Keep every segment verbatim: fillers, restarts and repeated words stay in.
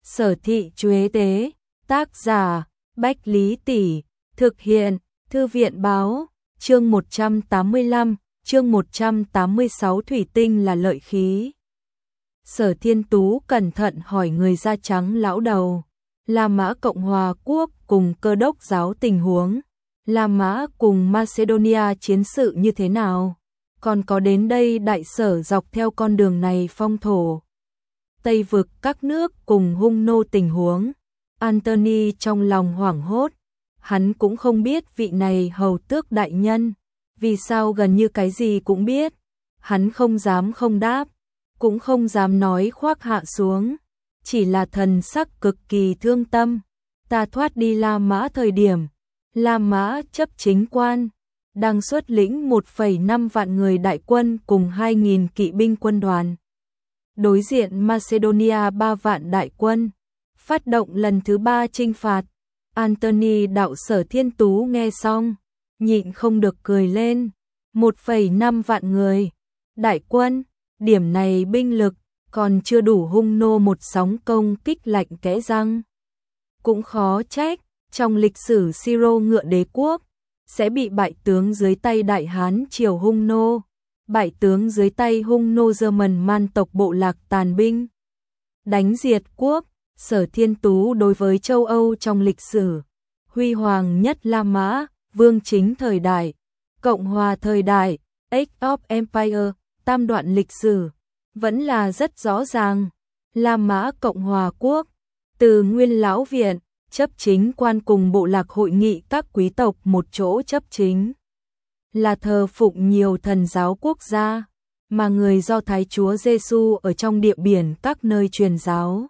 Sở Thị Chuế Tế, tác giả, Bách Lý Tỷ, thực hiện, Thư viện Báo, chương một trăm tám mươi lăm, chương một trăm tám mươi sáu thủy tinh là lợi khí. Sở Thiên Tú cẩn thận hỏi người da trắng lão đầu, La Mã Cộng Hòa Quốc cùng Cơ đốc giáo tình huống, La Mã cùng Macedonia chiến sự như thế nào, còn có đến đây đại sở dọc theo con đường này phong thổ. Tây vực các nước cùng hung nô tình huống. Anthony trong lòng hoảng hốt, hắn cũng không biết vị này hầu tước đại nhân, vì sao gần như cái gì cũng biết, hắn không dám không đáp, cũng không dám nói khoác hạ xuống, chỉ là thần sắc cực kỳ thương tâm. Ta thoát đi La Mã thời điểm, La Mã chấp chính quan đang xuất lĩnh một phẩy năm vạn người đại quân cùng hai nghìn kỵ binh quân đoàn. Đối diện Macedonia ba vạn đại quân, phát động lần thứ ba chinh phạt. Anthony đạo Sở Thiên Tú nghe xong, nhịn không được cười lên. một phẩy năm vạn người, đại quân, điểm này binh lực, còn chưa đủ hung nô một sóng công kích lạnh kẽ răng. Cũng khó trách, trong lịch sử Syro ngựa đế quốc, sẽ bị bại tướng dưới tay Đại Hán triều hung nô, bại tướng dưới tay hung nô German man tộc bộ lạc tàn binh. Đánh diệt quốc, Sở Thiên Tú đối với châu Âu trong lịch sử, huy hoàng nhất La Mã, vương chính thời đại, Cộng hòa thời đại, Age of Empire, tam đoạn lịch sử, vẫn là rất rõ ràng. La Mã Cộng hòa quốc, từ Nguyên Lão Viện, chấp chính quan cùng bộ lạc hội nghị các quý tộc một chỗ chấp chính, là thờ phụng nhiều thần giáo quốc gia, mà người Do Thái Chúa Giêsu ở trong địa biển các nơi truyền giáo.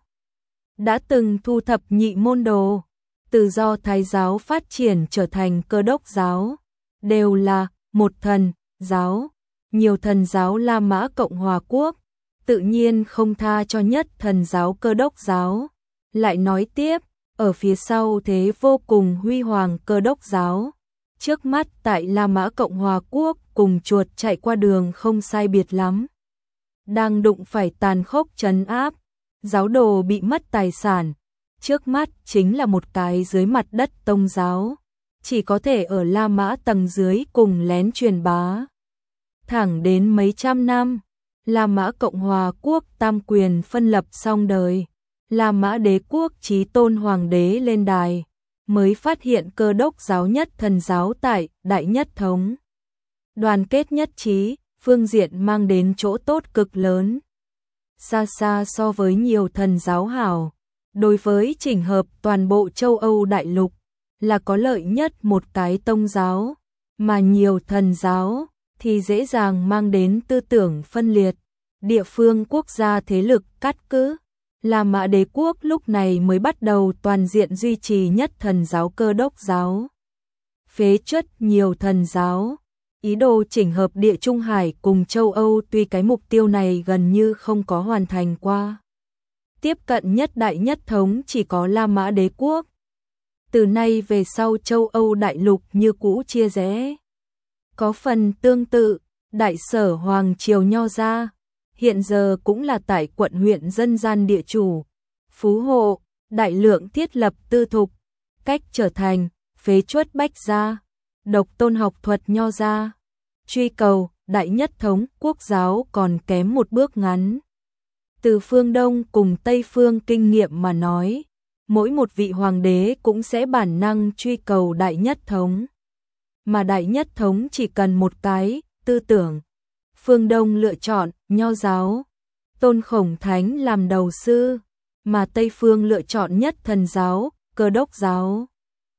Đã từng thu thập nhị môn đồ, từ Do Thái giáo phát triển trở thành Cơ đốc giáo, đều là một thần giáo, nhiều thần giáo. La Mã Cộng hòa quốc, tự nhiên không tha cho nhất thần giáo Cơ đốc giáo. Lại nói tiếp, ở phía sau thế vô cùng huy hoàng Cơ đốc giáo, trước mắt tại La Mã Cộng hòa quốc cùng chuột chạy qua đường không sai biệt lắm, đang đụng phải tàn khốc trấn áp, giáo đồ bị mất tài sản, trước mắt chính là một cái dưới mặt đất tông giáo, chỉ có thể ở La Mã tầng dưới cùng lén truyền bá. Thẳng đến mấy trăm năm, La Mã Cộng hòa quốc tam quyền phân lập xong đời, La Mã đế quốc chí tôn hoàng đế lên đài, mới phát hiện Cơ đốc giáo nhất thần giáo tại Đại Nhất Thống. Đoàn kết nhất trí, phương diện mang đến chỗ tốt cực lớn. Xa xa so với nhiều thần giáo hảo, đối với chỉnh hợp toàn bộ châu Âu đại lục, là có lợi nhất một cái tông giáo, mà nhiều thần giáo thì dễ dàng mang đến tư tưởng phân liệt, địa phương quốc gia thế lực cắt cứ. La Mã đế quốc lúc này mới bắt đầu toàn diện duy trì nhất thần giáo Cơ đốc giáo, phế truất nhiều thần giáo, ý đồ chỉnh hợp Địa Trung Hải cùng châu Âu. Tuy cái mục tiêu này gần như không có hoàn thành qua, tiếp cận nhất Đại Nhất Thống chỉ có La Mã đế quốc. Từ nay về sau châu Âu đại lục như cũ chia rẽ. Có phần tương tự, Đại Sở Hoàng triều Nho gia hiện giờ cũng là tại quận huyện dân gian địa chủ, phú hộ, đại lượng thiết lập tư thục, cách trở thành phế truất Bách gia, độc tôn học thuật Nho gia, truy cầu Đại Nhất Thống quốc giáo còn kém một bước ngắn. Từ phương Đông cùng Tây phương kinh nghiệm mà nói, mỗi một vị hoàng đế cũng sẽ bản năng truy cầu Đại Nhất Thống, mà Đại Nhất Thống chỉ cần một cái tư tưởng. Phương Đông lựa chọn Nho giáo, tôn Khổng Thánh làm đầu sư, mà Tây phương lựa chọn nhất thần giáo, Cơ đốc giáo,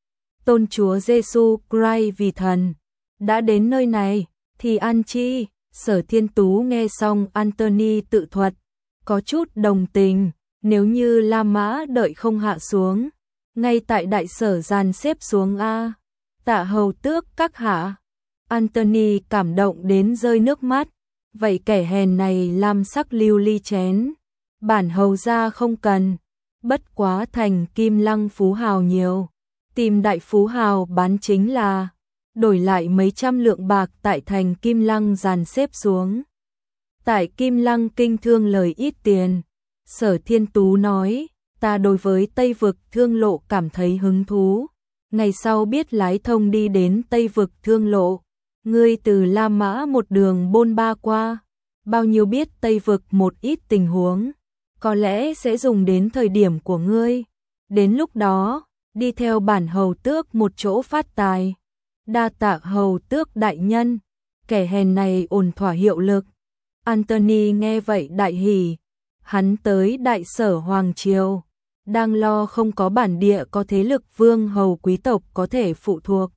tôn Chúa Giêsu Christ vì thần. Đã đến nơi này thì ăn chi? Sở Thiên Tú nghe xong Anthony tự thuật, có chút đồng tình. Nếu như La Mã đợi không hạ xuống, ngay tại Đại Sở dàn xếp xuống a. Tạ hầu tước các hạ. Anthony cảm động đến rơi nước mắt. Vậy kẻ hèn này lam sắc lưu ly chén, bản hầu gia không cần, bất quá thành Kim Lăng phú hào nhiều, tìm đại phú hào bán chính là, đổi lại mấy trăm lượng bạc tại thành Kim Lăng dàn xếp xuống. Tại Kim Lăng kinh thương lời ít tiền, Sở Thiên Tú nói, ta đối với Tây vực thương lộ cảm thấy hứng thú. Ngày sau biết lái thông đi đến Tây vực thương lộ, ngươi từ La Mã một đường bôn ba qua, bao nhiêu biết Tây vực một ít tình huống, có lẽ sẽ dùng đến thời điểm của ngươi. Đến lúc đó, đi theo bản hầu tước một chỗ phát tài. Đa tạ hầu tước đại nhân, kẻ hèn này ổn thỏa hiệu lực. Anthony nghe vậy đại hỉ, hắn tới Đại Sở Hoàng Triều, đang lo không có bản địa có thế lực vương hầu quý tộc có thể phụ thuộc.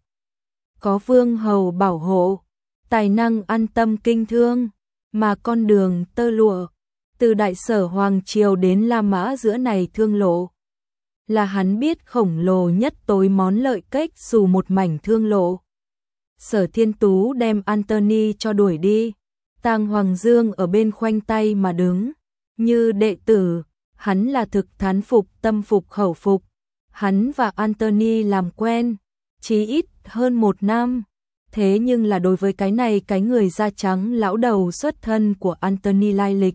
Có vương hầu bảo hộ, tài năng an tâm kinh thương, mà con đường tơ lụa, từ Đại Sở Hoàng Triều đến La Mã giữa này thương lộ. Là hắn biết khổng lồ nhất tối món lợi cách dù một mảnh thương lộ. Sở Thiên Tú đem Anthony cho đuổi đi, Tang Hoàng Dương ở bên khoanh tay mà đứng, như đệ tử, hắn là thực thán phục tâm phục khẩu phục. Hắn và Anthony làm quen, chí ít hơn một năm, thế nhưng là đối với cái này cái người da trắng lão đầu xuất thân của Anthony lai lịch.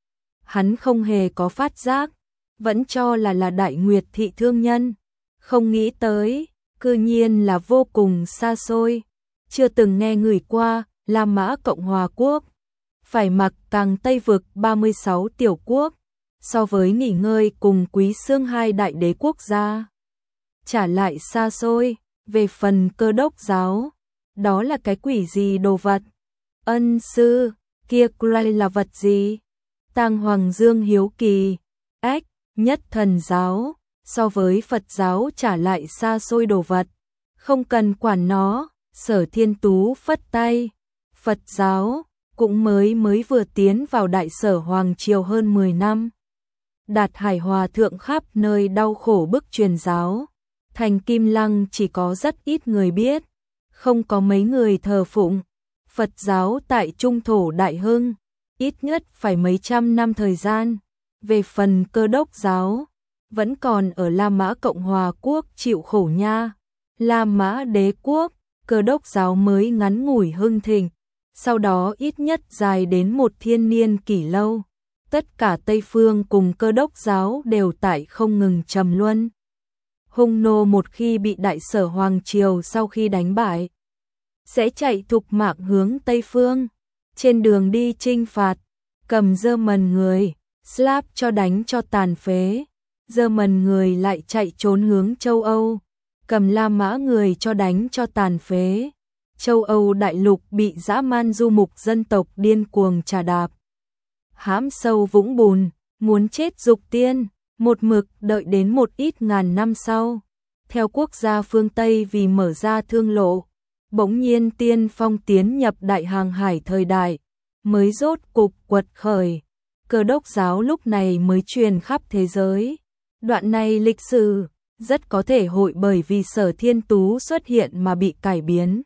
Hắn không hề có phát giác, vẫn cho là là Đại Nguyệt thị thương nhân, không nghĩ tới, cư nhiên là vô cùng xa xôi, chưa từng nghe người qua, La Mã Cộng Hòa Quốc, phải mặc càng Tây vực ba mươi sáu tiểu quốc, so với nghỉ ngơi cùng Quý Xương hai đại đế quốc gia. Trả lại xa xôi, về phần Cơ Đốc giáo, đó là cái quỷ gì đồ vật? Ân sư, kia Gray là vật gì? Tang Hoàng Dương hiếu kỳ, ách, Nhất Thần giáo, so với Phật giáo trả lại xa xôi đồ vật, không cần quản nó. Sở Thiên Tú phất tay, Phật giáo cũng mới mới vừa tiến vào Đại Sở Hoàng Triều hơn mười năm. Đạt Hải Hòa thượng khắp nơi đau khổ bức truyền giáo, thành Kim Lăng chỉ có rất ít người biết, không có mấy người thờ phụng. Phật giáo tại Trung thổ Đại Hưng, ít nhất phải mấy trăm năm thời gian. Về phần Cơ Đốc giáo, vẫn còn ở La Mã Cộng Hòa Quốc chịu khổ nha. La Mã đế quốc, Cơ Đốc giáo mới ngắn ngủi hưng thịnh, sau đó ít nhất dài đến một thiên niên kỷ lâu. Tất cả Tây phương cùng Cơ Đốc giáo đều tại không ngừng trầm luân. Hung nô một khi bị Đại Sở Hoàng Triều sau khi đánh bại, sẽ chạy thục mạng hướng Tây phương, trên đường đi chinh phạt, cầm dơ mần người, slap cho đánh cho tàn phế, dơ mần người lại chạy trốn hướng châu Âu, cầm La Mã người cho đánh cho tàn phế. Châu Âu đại lục bị dã man du mục dân tộc điên cuồng trà đạp, hãm sâu vũng bùn, muốn chết dục tiên, một mực đợi đến một ít ngàn năm sau. Theo quốc gia phương Tây vì mở ra thương lộ, bỗng nhiên tiên phong tiến nhập đại hàng hải thời đại, mới rốt cục quật khởi. Cơ Đốc giáo lúc này mới truyền khắp thế giới. Đoạn này lịch sử rất có thể hội bởi vì Sở Thiên Tú xuất hiện mà bị cải biến.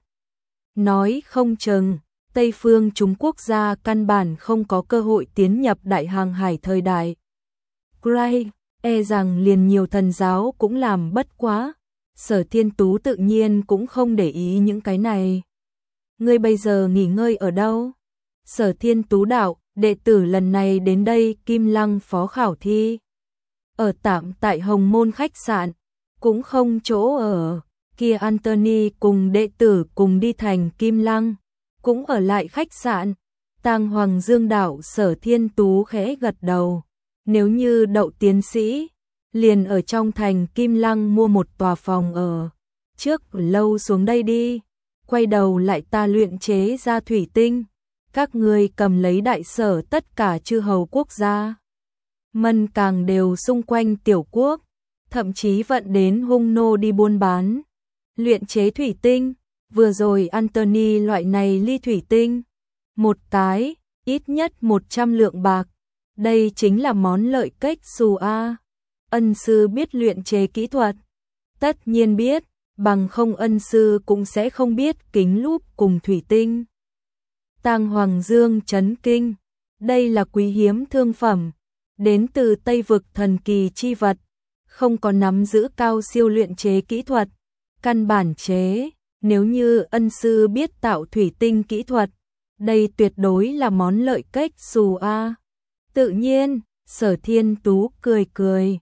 Nói không chừng, Tây phương chúng quốc gia căn bản không có cơ hội tiến nhập đại hàng hải thời đại. Gray, e rằng liền nhiều thần giáo cũng làm bất quá. Sở Thiên Tú tự nhiên cũng không để ý những cái này. Ngươi bây giờ nghỉ ngơi ở đâu? Sở Thiên Tú đạo, đệ tử lần này đến đây Kim Lăng phó khảo thi. Ở tạm tại Hồng Môn khách sạn, cũng không chỗ ở. Kia Anthony cùng đệ tử cùng đi thành Kim Lăng, cũng ở lại khách sạn. Tang Hoàng Dương đạo Sở Thiên Tú khẽ gật đầu. Nếu như đậu tiến sĩ, liền ở trong thành Kim Lăng mua một tòa phòng ở. Trước lâu xuống đây đi, quay đầu lại ta luyện chế ra thủy tinh. Các ngươi cầm lấy Đại Sở tất cả chư hầu quốc gia. Mân càng đều xung quanh tiểu quốc, thậm chí vận đến hung nô đi buôn bán. Luyện chế thủy tinh, vừa rồi Anthony loại này ly thủy tinh. Một cái, ít nhất một trăm lượng bạc. Đây chính là món lợi cách xù a. Ân sư biết luyện chế kỹ thuật. Tất nhiên biết, bằng không ân sư cũng sẽ không biết kính lúp cùng thủy tinh. Tang Hoàng Dương chấn kinh. Đây là quý hiếm thương phẩm, đến từ Tây vực thần kỳ chi vật, không có nắm giữ cao siêu luyện chế kỹ thuật. Căn bản chế, nếu như ân sư biết tạo thủy tinh kỹ thuật, đây tuyệt đối là món lợi cách xù a. Tự nhiên, Sở Thiên Tú cười cười,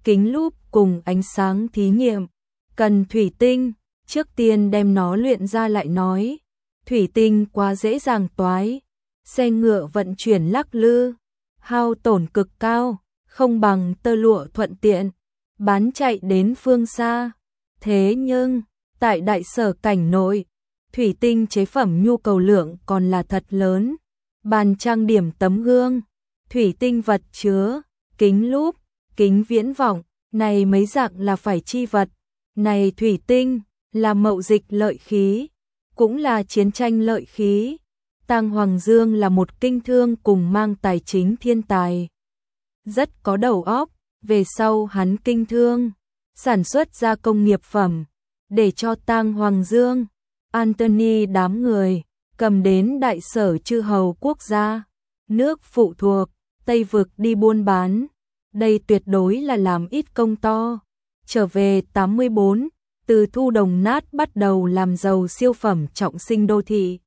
kính lúp cùng ánh sáng thí nghiệm. Cần thủy tinh, trước tiên đem nó luyện ra lại nói. Thủy tinh quá dễ dàng toái, xe ngựa vận chuyển lắc lư, hao tổn cực cao, không bằng tơ lụa thuận tiện, bán chạy đến phương xa. Thế nhưng, tại đại sở cảnh nội, thủy tinh chế phẩm nhu cầu lượng còn là thật lớn. Bàn trang điểm tấm gương, thủy tinh vật chứa, kính lúp, kính viễn vọng, này mấy dạng là phải chi vật. Này thủy tinh, là mậu dịch lợi khí, cũng là chiến tranh lợi khí. Tang Hoàng Dương là một kinh thương cùng mang tài chính thiên tài. Rất có đầu óc, về sau hắn kinh thương, sản xuất ra công nghiệp phẩm, để cho Tang Hoàng Dương, Anthony đám người, cầm đến đại sở chư hầu quốc gia, nước phụ thuộc, Tây vực đi buôn bán. Đây tuyệt đối là làm ít công to. Trở về tám mươi bốn, từ thu đồng nát bắt đầu làm giàu siêu phẩm trọng sinh đô thị.